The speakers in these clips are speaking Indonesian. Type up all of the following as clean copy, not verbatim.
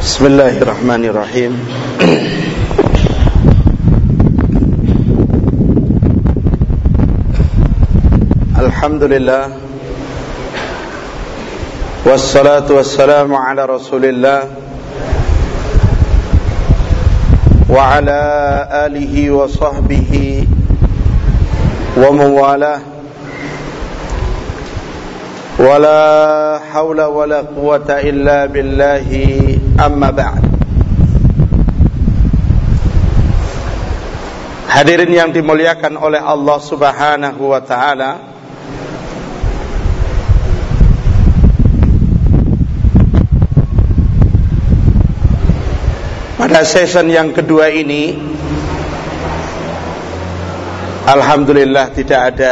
Bismillahirrahmanirrahim. Alhamdulillah, wassalatu wassalamu ala Rasulillah wa ala alihi wa sahbihi wa mawalah. Wala hawla wala quwata illa billahi, amma ba'd. Hadirin yang dimuliakan oleh Allah Subhanahu wa ta'ala, pada session yang kedua ini alhamdulillah tidak ada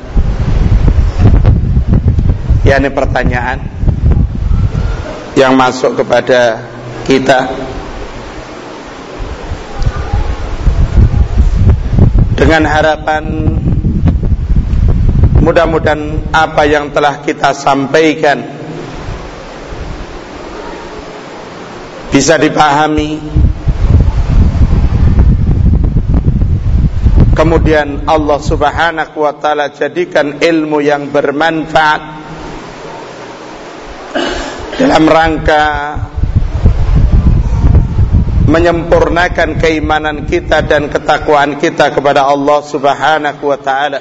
pertanyaan yang masuk kepada kita. Dengan harapan mudah-mudahan apa yang telah kita sampaikan bisa dipahami, kemudian Allah Subhanahu wa ta'ala jadikan ilmu yang bermanfaat dalam rangka menyempurnakan keimanan kita dan ketakwaan kita kepada Allah Subhanahu wa ta'ala,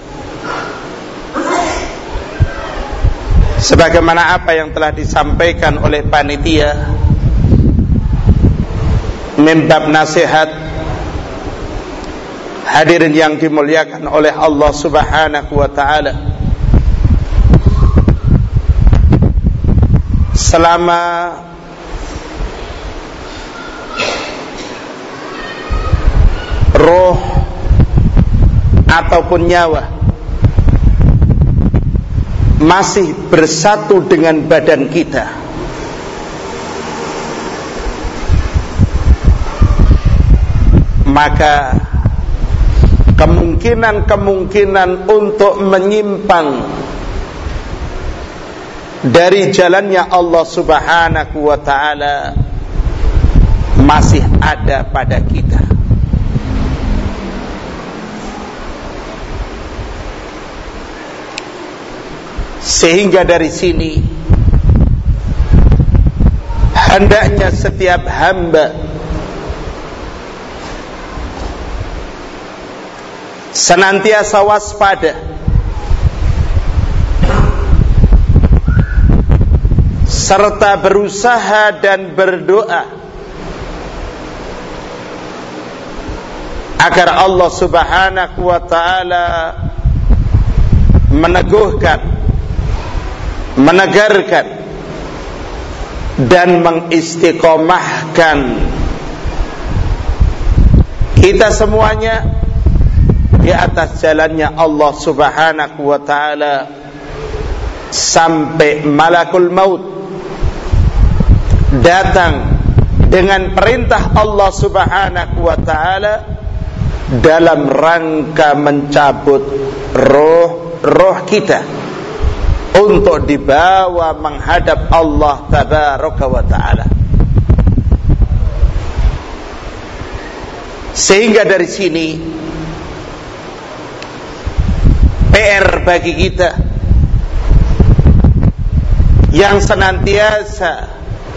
sebagaimana apa yang telah disampaikan oleh panitia mimbab nasihat. Hadirin yang dimuliakan oleh Allah Subhanahu wa ta'ala, selama roh ataupun nyawa masih bersatu dengan badan kita, maka kemungkinan untuk menyimpang dari jalannya Allah Subhanahu wa ta'ala masih ada pada kita. Sehingga dari sini hendaknya setiap hamba senantiasa waspada serta berusaha dan berdoa agar Allah Subhanahu wa ta'ala meneguhkan, menegarkan dan mengistiqomahkan kita semuanya di atas jalannya Allah Subhanahu wa ta'ala sampai malakul maut datang dengan perintah Allah Subhanahu wa ta'ala dalam rangka mencabut roh kita untuk dibawa menghadap Allah Tabaraka wa ta'ala. Sehingga dari sini PR bagi kita yang senantiasa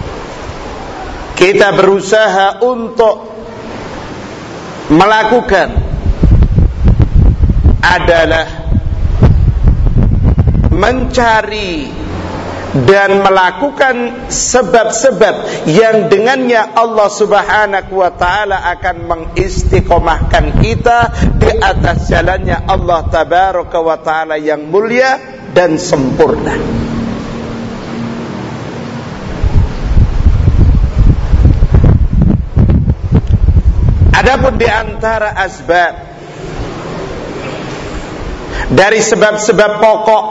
kita berusaha untuk melakukan adalah mencari dan melakukan sebab-sebab yang dengannya Allah Subhanahu wa ta'ala akan mengistiqomahkan kita di atas jalannya Allah Tabaraka wa ta'ala yang mulia dan sempurna. Adapun di antara asbab dari sebab-sebab pokok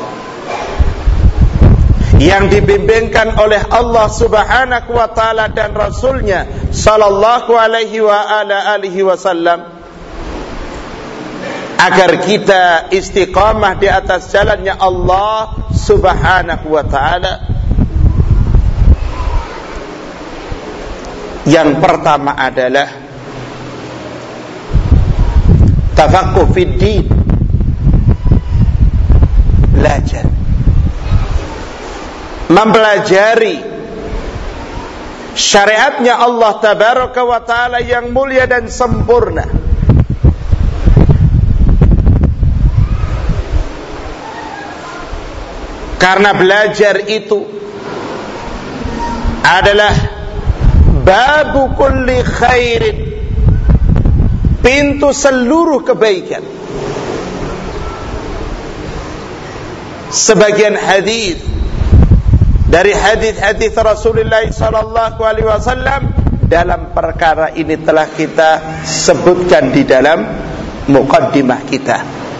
yang dibimbingkan oleh Allah Subhanahu wa ta'ala dan Rasulnya sallallahu alaihi wa ala alihi wasallam agar kita istiqamah di atas jalannya Allah Subhanahu wa ta'ala, Yang pertama adalah tafaqquh fid din, belajar, mempelajari syariatnya Allah tabaraka wa ta'ala yang mulia dan sempurna. Karena belajar itu adalah babu kulli khairin, pintu seluruh kebaikan. Sebagian hadis dari hadis-hadis Rasulullah sallallahu alaihi wasallam dalam perkara ini telah kita sebutkan di dalam muqaddimah kita.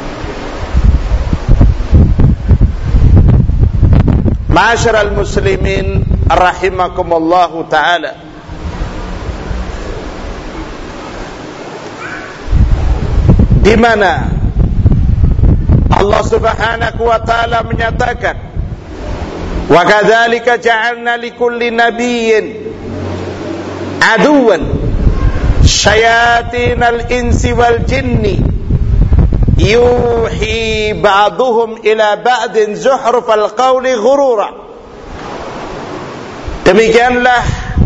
Ma'asyiral muslimin rahimakumullahu ta'ala, di mana Allah subhanahu wa ta'ala menyatakan, wa kadzalika ja'alna likulli nabiyyin aduwan syayatinal insi wal jinni yuhi ba'duhum ila ba'din zuhrufal qawli ghurura. Demikianlah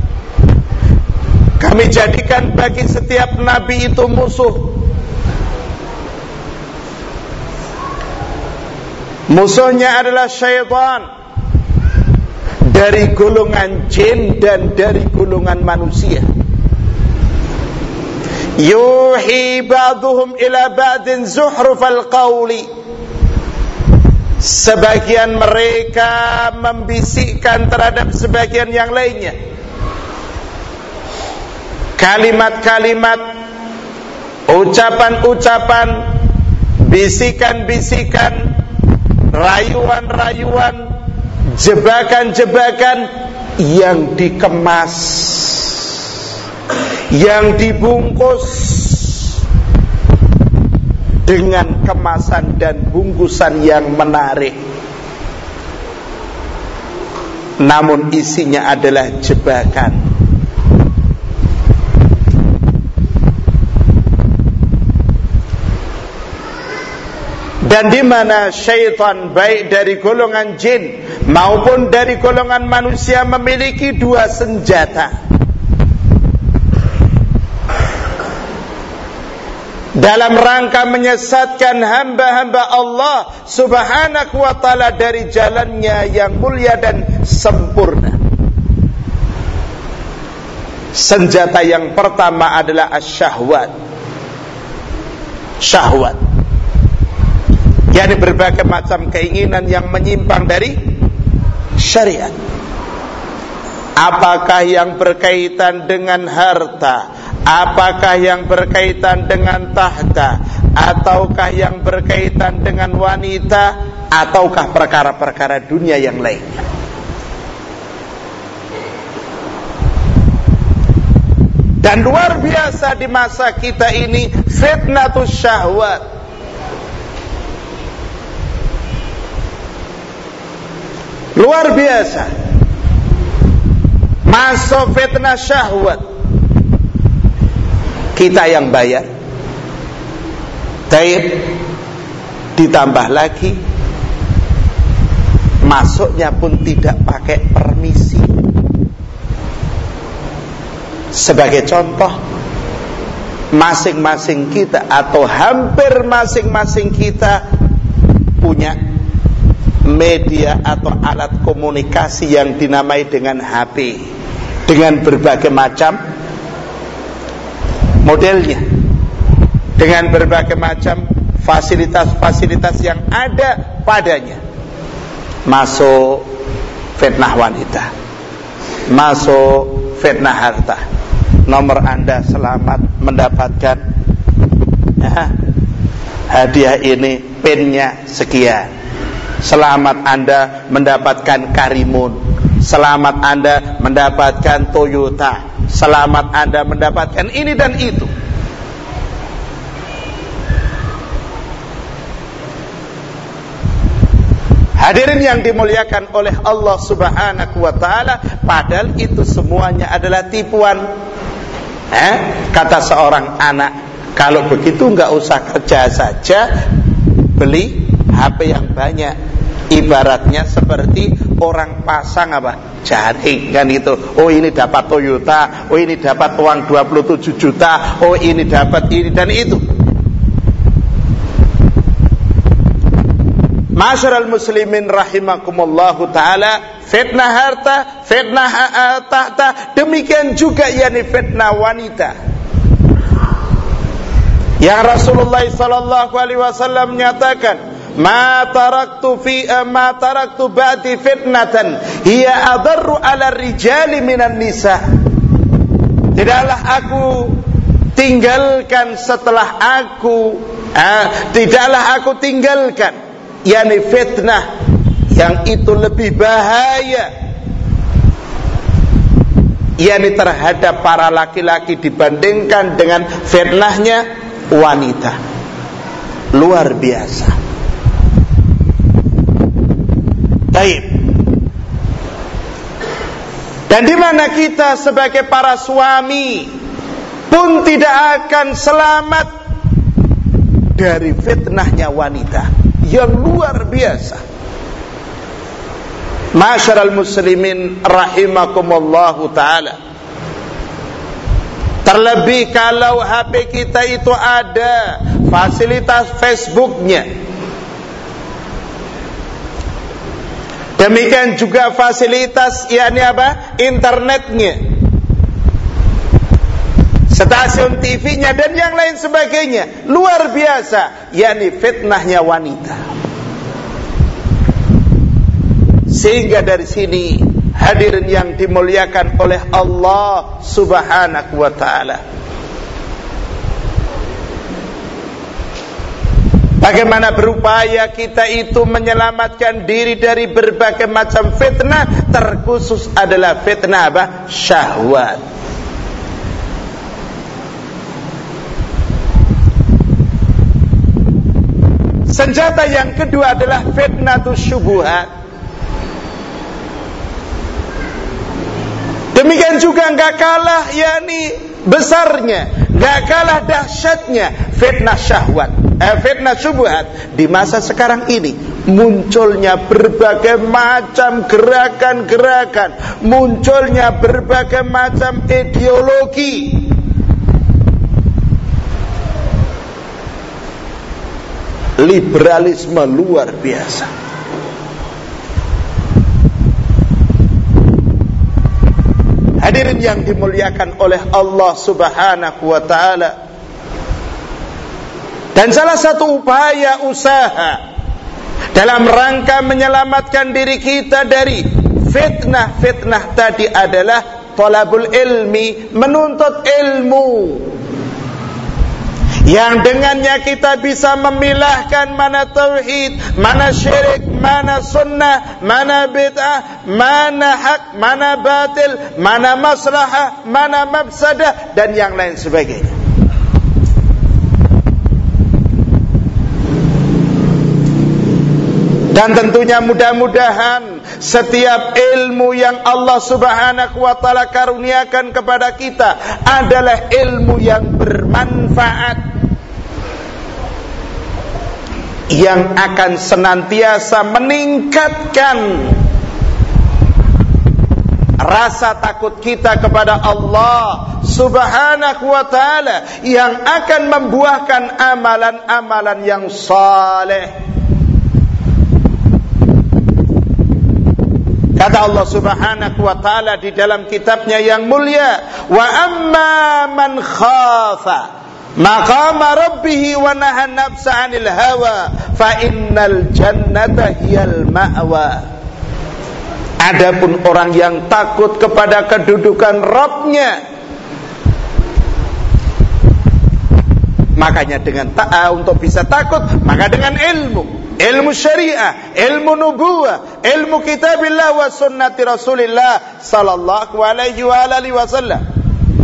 kami jadikan bagi setiap nabi itu musuh. Musuhnya adalah syaitan dari golongan jin dan dari golongan manusia. Yuhi ba'duhum ila ba'din zuhrufal qawli, sebagian mereka membisikkan terhadap sebagian yang lainnya kalimat-kalimat, ucapan-ucapan, bisikan-bisikan, rayuan-rayuan, jebakan-jebakan yang dikemas, yang dibungkus dengan kemasan dan bungkusan yang menarik, namun isinya adalah jebakan. Dan di mana syaitan baik dari golongan jin maupun dari golongan manusia memiliki dua senjata dalam rangka menyesatkan hamba-hamba Allah subhanahu wa ta'ala dari jalannya yang mulia dan sempurna. Senjata yang pertama adalah asyahwat, syahwat, yakni berbagai macam keinginan yang menyimpang dari syariat. Apakah yang berkaitan dengan harta, apakah yang berkaitan dengan tahta, ataukah yang berkaitan dengan wanita, ataukah perkara-perkara dunia yang lainnya. Dan luar biasa di masa kita ini fitnatus syahwat. Luar biasa masuk fitnah syahwat. Kita yang bayar, ditambah lagi masuknya pun tidak pakai permisi. Sebagai contoh, masing-masing kita atau hampir masing-masing kita punya media atau alat komunikasi yang dinamai dengan HP, dengan berbagai macam modelnya, dengan berbagai macam fasilitas-fasilitas yang ada padanya. Masuk fitnah wanita, masuk fitnah harta. Nomor Anda selamat mendapatkan hadiah ini, pinnya sekian. Selamat Anda mendapatkan Karimun. Selamat Anda mendapatkan Toyota. Selamat Anda mendapatkan ini dan itu. Hadirin yang dimuliakan oleh Allah subhanahu wa ta'ala, padahal itu semuanya adalah tipuan. Kata seorang anak, kalau begitu enggak usah kerja saja, beli HP yang banyak. Ibaratnya seperti orang pasang jaring kan itu. Oh ini dapat Toyota, oh ini dapat uang 27 juta, oh ini dapat ini dan itu. Masyarul muslimin rahimakumullahu ta'ala, fitnah harta, fitnah tahta, demikian juga yakni fitnah wanita. Yang Rasulullah sallallahu alaihi wasallam menyatakan, ma taraktu ba'di fitnatan hiya adarru 'ala rijali minan nisa. Tidaklah aku tinggalkan setelah aku yakni fitnah yang itu lebih bahaya yakni terhadap para laki-laki dibandingkan dengan fitnahnya wanita. Luar biasa. Baik. Dan di mana kita sebagai para suami pun tidak akan selamat dari fitnahnya wanita yang luar biasa. Masyarul muslimin rahimakumullahu ta'ala, terlebih kalau HP kita itu ada fasilitas Facebooknya, demikian juga fasilitas internetnya, stasiun TV-nya dan yang lain sebagainya. Luar biasa, yakni fitnahnya wanita. Sehingga dari sini hadirin yang dimuliakan oleh Allah Subhanahu wa ta'ala, bagaimana berupaya kita itu menyelamatkan diri dari berbagai macam fitnah, terkhusus adalah fitnah syahwat. Senjata yang kedua adalah fitnatus syubuhat. Demikian juga enggak kalah besarnya, enggak kalah dahsyatnya fitnah syahwat, fitnah syubhat. Di masa sekarang ini munculnya berbagai macam gerakan-gerakan, munculnya berbagai macam ideologi. Liberalisme luar biasa. Hadirin yang dimuliakan oleh Allah Subhanahu wa ta'ala, dan salah satu upaya usaha dalam rangka menyelamatkan diri kita dari fitnah-fitnah tadi adalah talabul ilmi, menuntut ilmu, yang dengannya kita bisa memilahkan mana tauhid, mana syirik, mana sunnah, mana bid'ah, mana hak, mana batil, mana maslahah, mana mafsadah dan yang lain sebagainya. Dan tentunya mudah-mudahan setiap ilmu yang Allah Subhanahu wa ta'ala karuniakan kepada kita adalah ilmu yang bermanfaat, yang akan senantiasa meningkatkan rasa takut kita kepada Allah Subhanahu wa ta'ala, yang akan membuahkan amalan-amalan yang saleh. Kata Allah Subhanahu wa ta'ala di dalam kitabnya yang mulia, wa amma man khafa maqama rabbih wa nahan nafsa 'anil hawa fa innal jannata hiyal ma'wa. Adapun orang yang takut kepada kedudukan Rabb-nya, makanya dengan untuk bisa takut, maka dengan ilmu syariah, ilmu nubuwah, ilmu kitabillah wa sunnati Rasulillah sallallahu alaihi wasallam.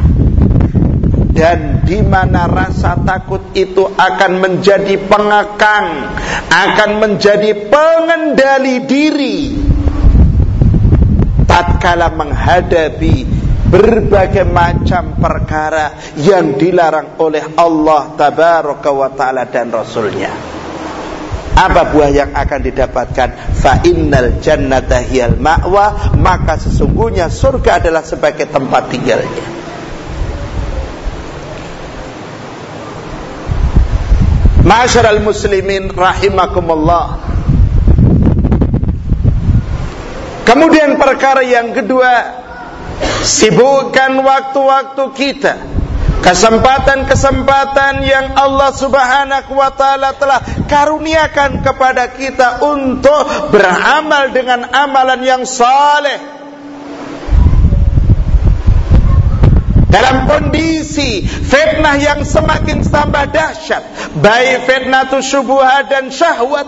Dan di mana rasa takut itu akan menjadi pengekang, akan menjadi pengendali diri tatkala menghadapi berbagai macam perkara yang dilarang oleh Allah Tabaraka wa Ta'ala dan Rasulnya. Apa buah yang akan didapatkan? Fa innal jannata hiyal ma'wa, maka sesungguhnya surga adalah sebagai tempat tinggalnya. Ma'asyiral muslimin rahimakumullah. Kemudian perkara yang kedua, sibukkan waktu-waktu kita, kesempatan-kesempatan yang Allah Subhanahu wa Ta'ala telah karuniakan kepada kita untuk beramal dengan amalan yang saleh. Dalam kondisi fitnah yang semakin tambah dahsyat, baik fitnatus syubhat dan syahwat,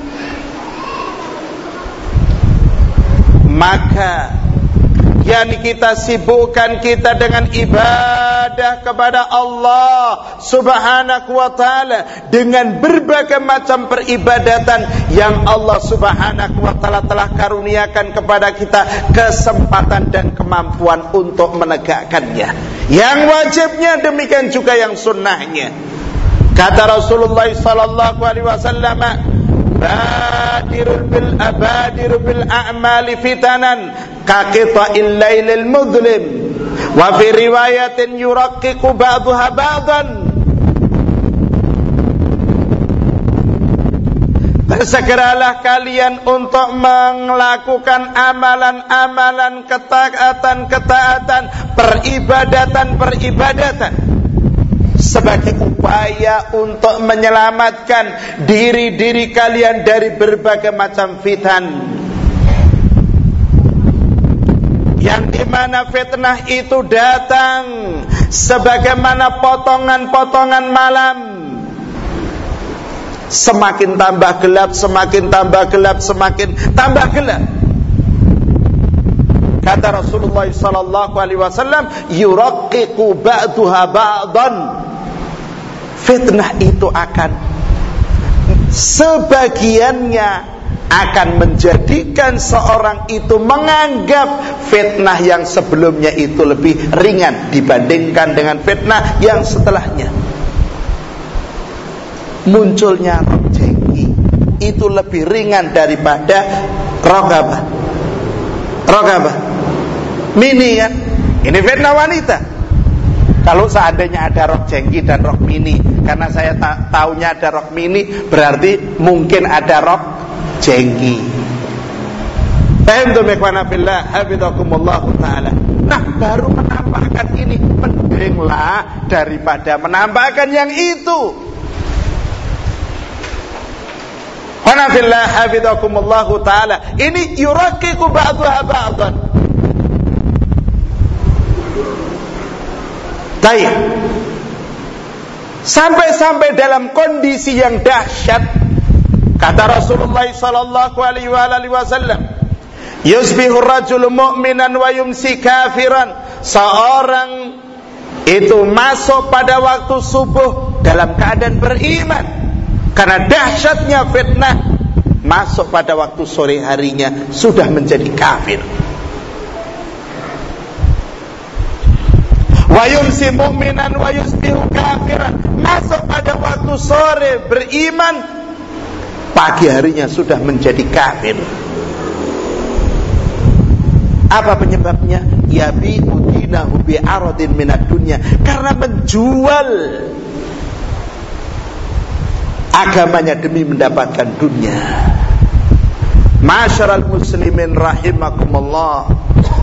maka yakni kita sibukkan kita dengan ibadah kepada Allah Subhanahu wa Ta'ala dengan berbagai macam peribadatan yang Allah Subhanahu wa Ta'ala telah karuniakan kepada kita kesempatan dan kemampuan untuk menegakkannya. Yang wajibnya demikian juga yang sunnahnya. Kata Rasulullah sallallahu alaihi wasallam, Badiru bil a'mali fitanan kaqita'il lailil mudlim, wa fi riwayatin yuraqqiqu ba'daha ba'dan. Bersegeralah kalian untuk melakukan amalan-amalan, ketaatan-ketaatan, peribadatan-peribadatan sebagai upaya untuk menyelamatkan diri-diri kalian dari berbagai macam fitan, yang dimana fitnah itu datang sebagaimana potongan-potongan malam, semakin tambah gelap, semakin tambah gelap, semakin tambah gelap. Kata Rasulullah sallallahu alaihi wasallam, yuraqqiqu ba'daha ba'dan. Fitnah itu akan sebagiannya akan menjadikan seorang itu menganggap fitnah yang sebelumnya itu lebih ringan dibandingkan dengan fitnah yang setelahnya. Munculnya rok jengki itu lebih ringan daripada rok apa? Mini kan? Ini fitnah wanita. Kalau seandainya ada rok jengki dan rok mini, karena saya taunya ada rok mini, berarti mungkin ada rok jengki. Fahimtum ikhwana fillah, hafizakumullah taala. Nah, baru menampakkan ini, mendinglah daripada menampakkan yang itu. Ikhwana fillah, hafizakumullah taala. Ini yuraqiqu ba'daha ba'dan. Baik. Sampai-sampai dalam kondisi yang dahsyat, kata Rasulullah sallallahu alaihi wasallam, yusbihu rajulu mu'minan wa yumsi kafiran. Seorang itu masuk pada waktu subuh dalam keadaan beriman, karena dahsyatnya fitnah, masuk pada waktu sore harinya sudah menjadi kafir. Wa yumsi mu'minan wa yusbihu kafiran. Masuk pada waktu sore beriman, pagi harinya sudah menjadi kafir. Apa penyebabnya? Yabi'u dinahu bi'aradin minad dunya. Karena menjual agamanya demi mendapatkan dunia. Ma'asyiral muslimin rahimakumullah.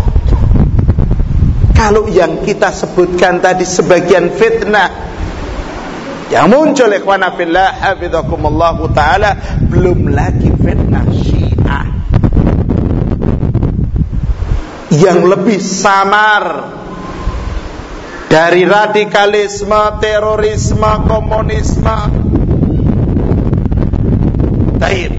Kalau yang kita sebutkan tadi sebagian fitnah yang muncul ikhwana fillah hafizakumullah taala, belum lagi fitnah Syiah yang lebih samar dari radikalisme, terorisme, komunisme. Taib.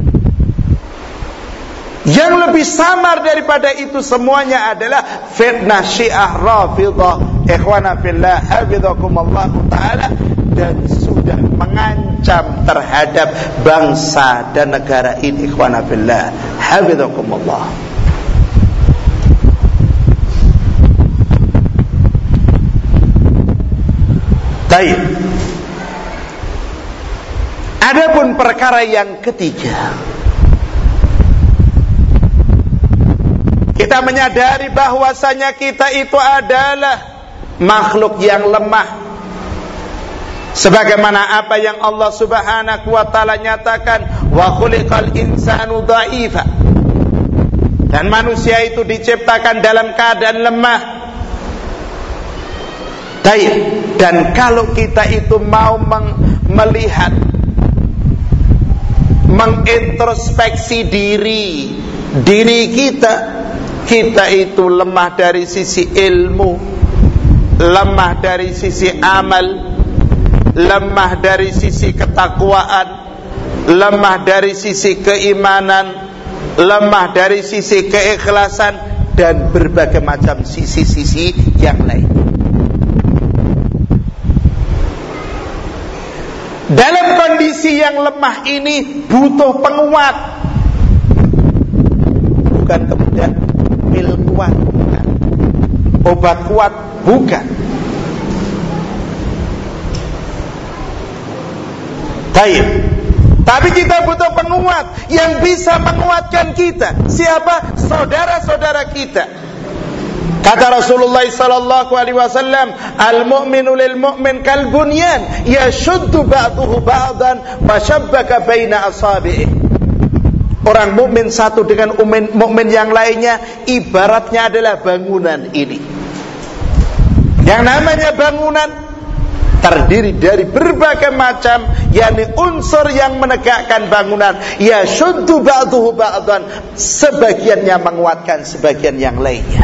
Yang lebih samar daripada itu semuanya adalah fitnah Syiah Rafidhah ikhwana fillah hafizakumullah taala, dan sudah mengancam terhadap bangsa dan negara ini ikhwana fillah hafizakumullah. Baik. Adapun perkara yang ketiga, kita menyadari bahwasanya kita itu adalah makhluk yang lemah. Sebagaimana apa yang Allah Subhanahu wa taala nyatakan, wa khuliqal insanu dha'ifa. Dan manusia itu diciptakan dalam keadaan lemah. Dan kalau kita itu mau melihat, mengintrospeksi diri kita itu lemah dari sisi ilmu, lemah dari sisi amal, lemah dari sisi ketakwaan, lemah dari sisi keimanan, lemah dari sisi keikhlasan, dan berbagai macam sisi-sisi yang lain. Dalam kondisi yang lemah ini butuh penguat, bukan kemudian pil kuat, bukan obat kuat, bukan. Tapi kita butuh penguat yang bisa menguatkan kita. Siapa? Saudara-saudara kita. Kata Rasulullah sallallahu alaihi wasallam, al-mu'minu lil mu'min kal bunyan yashuddu ba'dahu ba'dan wa shabbaka baina asabi'i. Orang mukmin satu dengan mukmin yang lainnya ibaratnya adalah bangunan ini. Yang namanya bangunan terdiri dari berbagai macam yakni unsur yang menegakkan bangunan. Yashuddu ba'dahu ba'dan, sebagiannya menguatkan sebagian yang lainnya.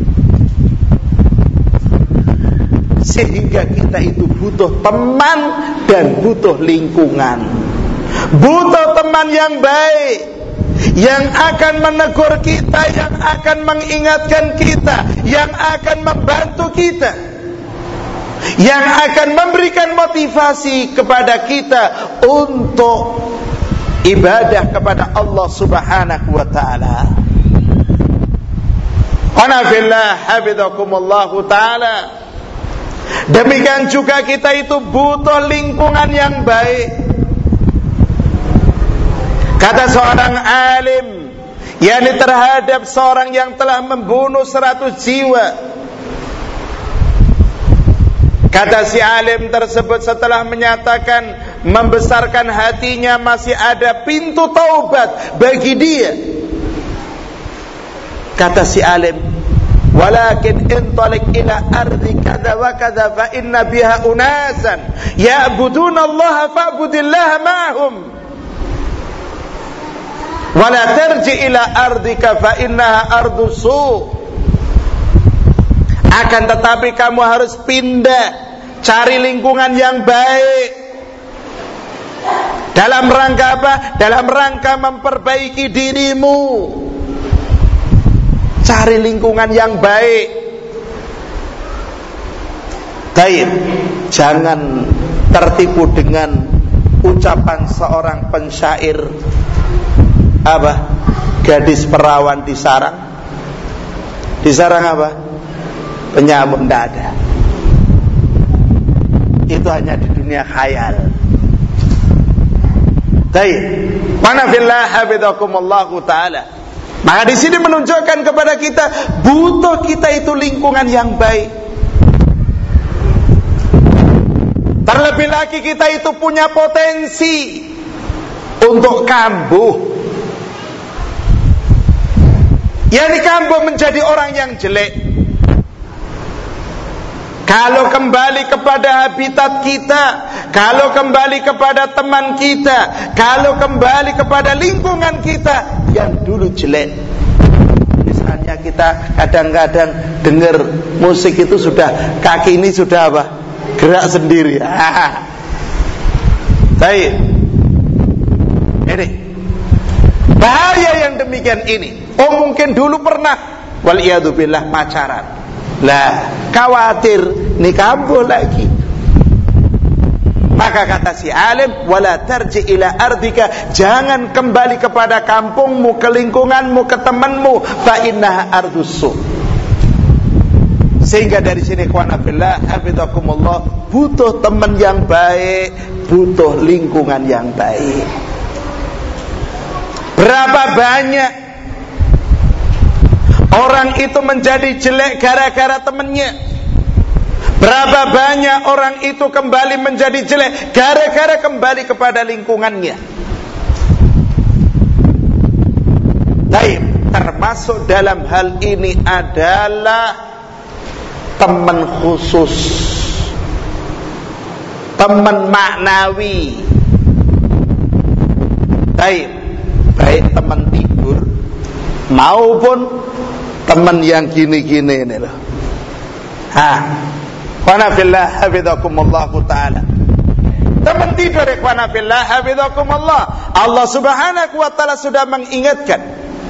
Sehingga kita itu butuh teman dan butuh lingkungan. Butuh teman yang baik, yang akan menegur kita, yang akan mengingatkan kita, yang akan membantu kita, yang akan memberikan motivasi kepada kita untuk ibadah kepada Allah Subhanahu wa ta'ala. Ana fillah hafizakumullahu ta'ala. Demikian juga kita itu butuh lingkungan yang baik. Kata seorang alim, yakni terhadap seorang yang telah membunuh 100 jiwa. Kata si alim tersebut setelah menyatakan membesarkan hatinya masih ada pintu taubat bagi dia. Kata si alim, walakin intalik ila ardi kada wa kada fa inna biha unasan ya'buduna Allah fa'budillaha ma'hum wala tarji ila ardika fa innaha ardu su'. Akan tetapi kamu harus pindah, cari lingkungan yang baik. Dalam rangka apa? Dalam rangka memperbaiki dirimu. Cari lingkungan yang baik. Baik, jangan tertipu dengan ucapan seorang pensyair apa? Gadis perawan disarang. Disarang apa? Penyambut, tidak ada. Itu hanya di dunia khayal. Baik, mana fillah hafizakumullahu ta'ala. Maka di sini menunjukkan kepada kita butuh kita itu lingkungan yang baik. Terlebih lagi kita itu punya potensi untuk kambuh. Yani kambuh menjadi orang yang jelek. Kalau kembali kepada habitat kita, kalau kembali kepada teman kita, kalau kembali kepada lingkungan kita yang dulu jelek. Misalnya kita kadang-kadang dengar musik itu sudah, kaki ini sudah apa? Gerak sendiri. Baik. Ini bahaya yang demikian ini. Oh mungkin dulu pernah waliyadzubillah pacaran. Lah, khawatir nih kambuh lagi. Maka kata si alim, wala tarji ila ardika, jangan kembali kepada kampungmu, ke lingkunganmu, ke temanmu, fa innaha ardussu. Sehingga dari sini ikhwana fillah hafizakumullah, butuh teman yang baik, butuh lingkungan yang baik. Berapa banyak orang itu menjadi jelek gara-gara temannya? Berapa banyak orang itu kembali menjadi jelek gara-gara kembali kepada lingkungannya? Baik, termasuk dalam hal ini adalah teman khusus, teman maknawi. Baik teman tidur maupun teman yang gini-gini ini loh. Ikhwana fillah hafizakumullah taala. Teman tidur ikhwana fillah hafizakumullah, Allah Subhanahu wa taala sudah mengingatkan,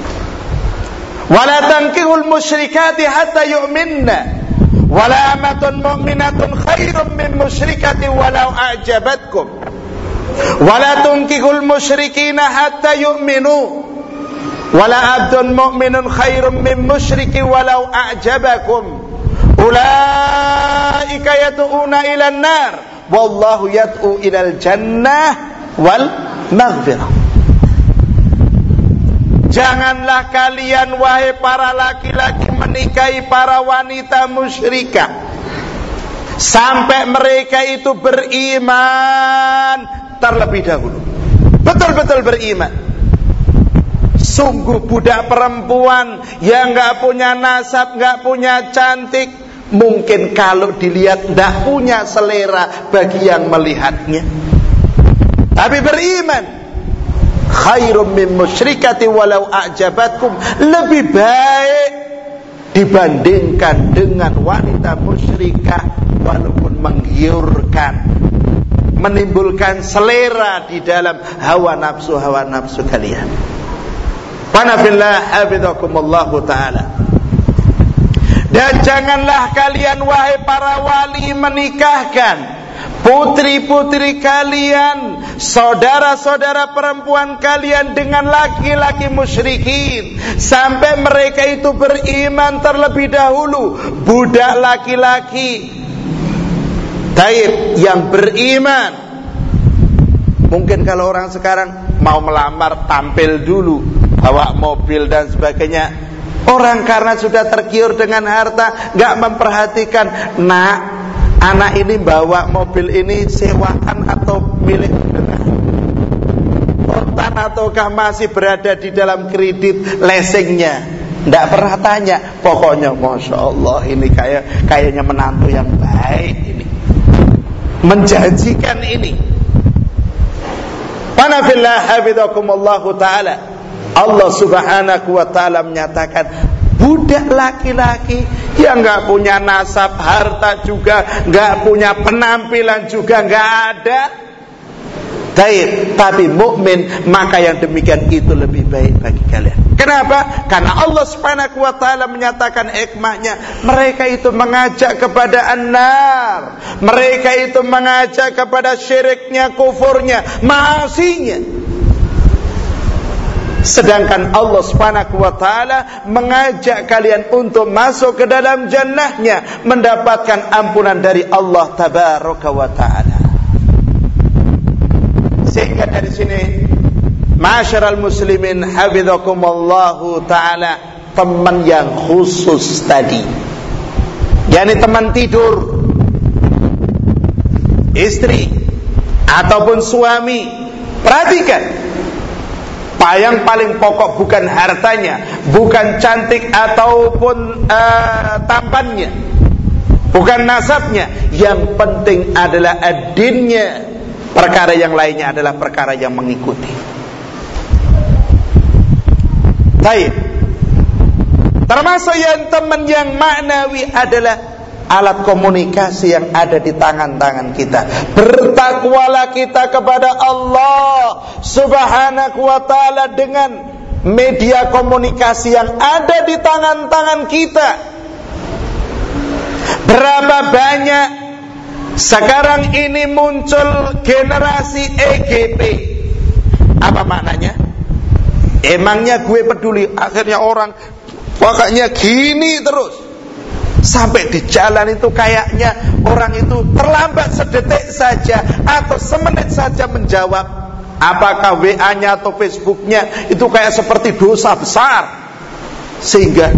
wala tankihul musyrikati hatta yu'minna wala amatun mu'minatun khairum min musyrikatin walau a'jabatkum wala tunkihul musyrikina hatta yu'minu wala abdun mu'minun khairum min musyrikin walau a'jabakum ulaika yad'una ila an-nar wallahu yad'u ila al-jannah wal maghfirah. Janganlah kalian wahai para laki-laki menikahi para wanita musyrikah sampai mereka itu beriman terlebih dahulu, betul-betul beriman. Sungguh budak perempuan yang gak punya nasab, gak punya cantik, mungkin kalau dilihat gak punya selera bagi yang melihatnya, tapi beriman. Khairum min musyrikati walau a'jabatkum, lebih baik dibandingkan dengan wanita musyrikah walaupun menggiurkan, menimbulkan selera di dalam hawa nafsu kalian. Panafillah hafizakumullahu ta'ala. Dan janganlah kalian wahai para wali menikahkan putri-putri kalian, saudara-saudara perempuan kalian dengan laki-laki musyrikin sampai mereka itu beriman terlebih dahulu. Budak laki-laki taib yang beriman, mungkin kalau orang sekarang mau melamar tampil dulu, bawa mobil dan sebagainya. Orang karena sudah tergiur dengan harta, gak memperhatikan, nak, anak ini bawa mobil ini sewaan atau milik kontan ataukah masih berada di dalam kredit leasingnya. Tidak pernah tanya. Pokoknya Masya Allah ini kayaknya menantu yang baik ini, menjanjikan ini. Panafillah hafizakumullahu ta'ala. Allah Subhanahu wa ta'ala menyatakan, budak laki-laki yang gak punya nasab, harta juga gak punya, penampilan juga gak ada, tapi mukmin, maka yang demikian itu lebih baik bagi kalian. Kenapa? Karena Allah Subhanahu wa ta'ala menyatakan hikmahnya. Mereka itu mengajak kepada an-nar, mereka itu mengajak kepada syiriknya, kufurnya, maasinya. Sedangkan Allah Subhanahu wa ta'ala mengajak kalian untuk masuk ke dalam jannahnya, mendapatkan ampunan dari Allah Tabaraka wa ta'ala. Sehingga dari sini, ma'asyiral muslimin hafizakumullahu ta'ala, teman yang khusus tadi, yakni teman tidur, istri ataupun suami, perhatikan. Yang paling pokok bukan hartanya, bukan cantik ataupun tampannya, bukan nasabnya. Yang penting adalah ad-dinnya. Perkara yang lainnya adalah perkara yang mengikuti. Baik. Termasuk yang teman yang maknawi adalah alat komunikasi yang ada di tangan-tangan kita. Bertakwalah kita kepada Allah Subhanahu wa ta'ala dengan media komunikasi yang ada di tangan-tangan kita. Berapa banyak sekarang ini muncul generasi EGP. Apa maknanya? Emangnya gue peduli? Akhirnya orang pokoknya gini terus. Sampai di jalan itu kayaknya orang itu terlambat sedetik saja atau semenit saja menjawab, apakah WA-nya atau Facebook-nya itu kayak seperti dosa besar, sehingga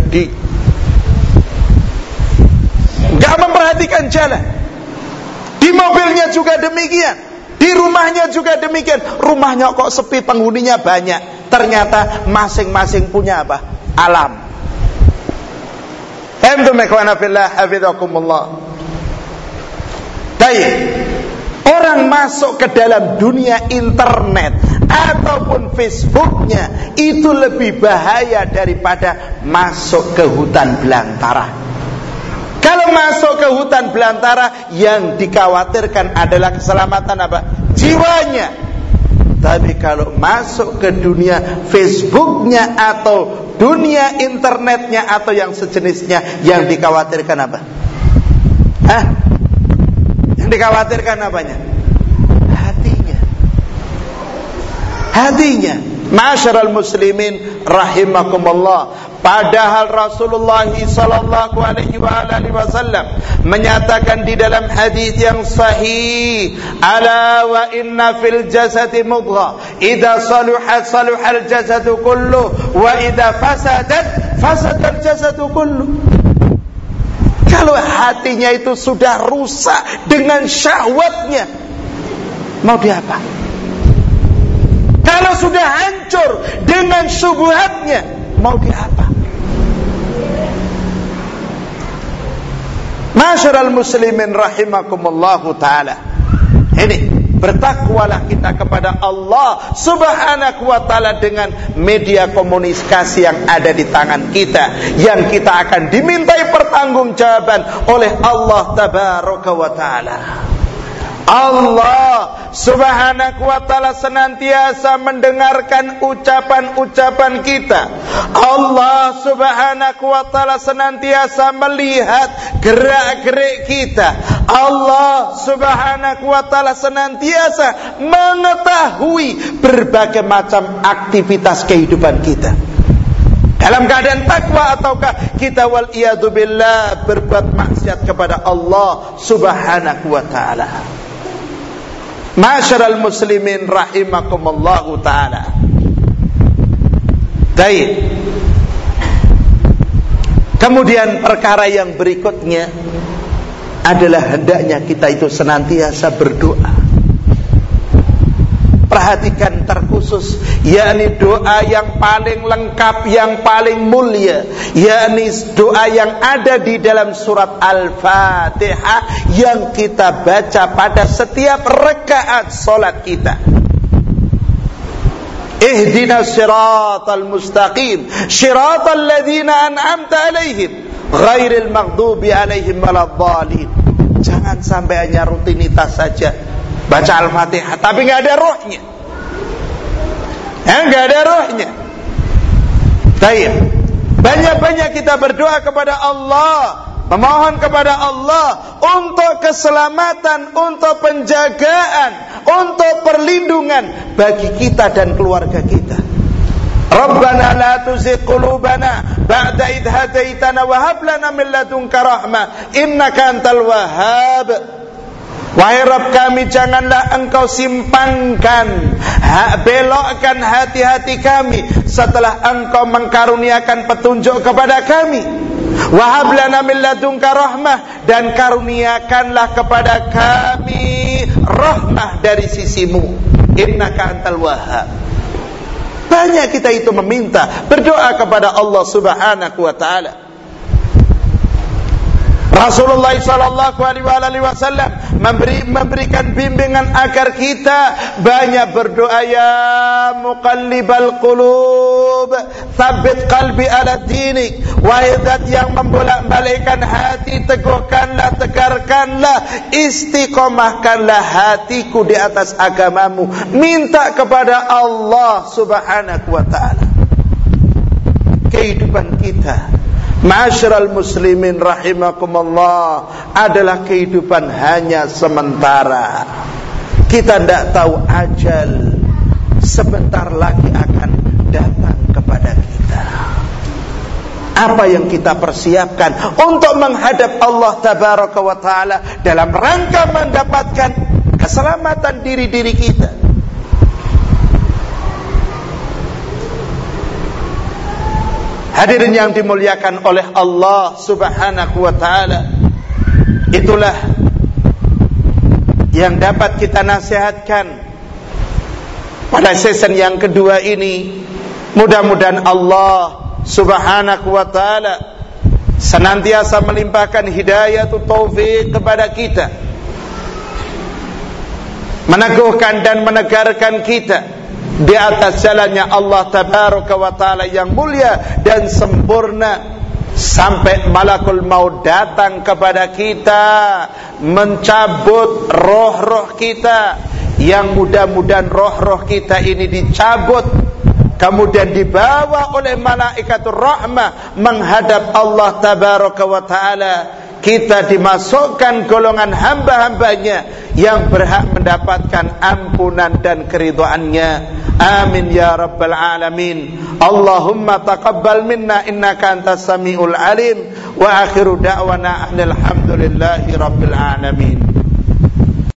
nggak memperhatikan jalan. Di mobilnya juga demikian, di rumahnya juga demikian. Rumahnya kok sepi, penghuninya banyak, ternyata masing-masing punya apa? Alam. Baik, orang masuk ke dalam dunia internet ataupun Facebooknya itu lebih bahaya daripada masuk ke hutan belantara. Kalau masuk ke hutan belantara, yang dikhawatirkan adalah keselamatan apa? Jiwanya. Tapi kalau masuk ke dunia Facebooknya atau dunia internetnya atau yang sejenisnya, yang dikhawatirkan apa? Yang dikhawatirkan apanya? Hatinya. Ma'asyiral muslimin rahimakumullah. Padahal Rasulullah sallallahu alaihi wasallam menyatakan di dalam hadis yang sahih, ala wa inna fil jasadi mudghah idza saluhat saluhal jasadu kullu wa idza fasadat fasadal jasadu kullu. Kalau hatinya itu sudah rusak dengan syahwatnya, mau diapa? Kalau sudah hancur dengan syubhatnya, mau diapa? Masyarul muslimin rahimakumullahu ta'ala. Ini, bertakwalah kita kepada Allah subhanahu wa ta'ala dengan media komunikasi yang ada di tangan kita, yang kita akan dimintai pertanggungjawaban oleh Allah tabaraka wa ta'ala. Allah subhanahu wa ta'ala senantiasa mendengarkan ucapan-ucapan kita. Allah subhanahu wa ta'ala senantiasa melihat gerak-gerik kita. Allah subhanahu wa ta'ala senantiasa mengetahui berbagai macam aktivitas kehidupan kita. Dalam keadaan takwa ataukah kita wal iyadu billah berbuat maksiat kepada Allah subhanahu wa ta'ala. Ma'asyiral muslimin rahimakumullahu ta'ala. Baik. Kemudian perkara yang berikutnya adalah hendaknya kita itu senantiasa berdoa. Perhatikan terkhusus, yakni doa yang paling lengkap, yang paling mulia, yakni doa yang ada di dalam surat Al-Fatihah yang kita baca pada setiap rakaat salat kita. Ihdinas siratal mustaqim, siratal ladzina an'amta alaihim, ghairil maghdubi alaihim waladdallin. Jangan sampai hanya rutinitas saja baca Al-Fatihah tapi nggak ada rohnya. Nggak ada rohnya. Baik. Banyak-banyak kita berdoa kepada Allah, memohon kepada Allah untuk keselamatan, untuk penjagaan, untuk perlindungan bagi kita dan keluarga kita. Rabbana la tuzigh qulubana ba'da idh hadaitana wa hab lana min ladunka rahmah innaka antal wahhab. Wahai Rabb kami, janganlah engkau simpangkan, belokkan hati-hati kami setelah engkau mengkaruniakan petunjuk kepada kami. Wahab lana min ladunka rahmah, dan karuniakanlah kepada kami rahmah dari sisimu. Innaka antal wahhab. Banyak kita itu meminta, berdoa kepada Allah subhanahu wa ta'ala. Rasulullah sallallahu alaihi wasallam memberikan bimbingan agar kita banyak berdoa, ya muqallibal qulub tsabbit qalbi ala dinik. Wahai zat yang membolak-balikkan hati, teguhkanlah, tegarkanlah, istiqomahkanlah hatiku di atas agamamu. Minta kepada Allah subhanahu wa ta'ala. Kehidupan kita, ma'asyiral muslimin rahimakumullah, adalah kehidupan hanya sementara. Kita tidak tahu ajal sebentar lagi akan datang kepada kita. apa yang kita persiapkan untuk menghadap Allah Tabaraka wa Ta'ala dalam rangka mendapatkan keselamatan diri-diri kita. Hadirin yang dimuliakan oleh Allah Subhanahu wa Ta'ala, itulah yang dapat kita nasihatkan pada season yang kedua ini. Mudah-mudahan Allah Subhanahu wa Ta'ala senantiasa melimpahkan hidayah atau taufik kepada kita, meneguhkan dan menegarkan kita di atas jalannya Allah Tabaraka wa Ta'ala yang mulia dan sempurna, sampai malakul maut datang kepada kita mencabut roh-roh kita, yang mudah-mudahan roh-roh kita ini dicabut kemudian dibawa oleh malaikatur rahmah menghadap Allah Tabaraka wa Ta'ala. Kita dimasukkan golongan hamba-hambanya yang berhak mendapatkan ampunan dan keridhaannya. Amin ya rabbal alamin. Allahumma taqabbal minna innaka antas samiul alim. Wa akhiru da'wana alhamdulillahi rabbil alamin.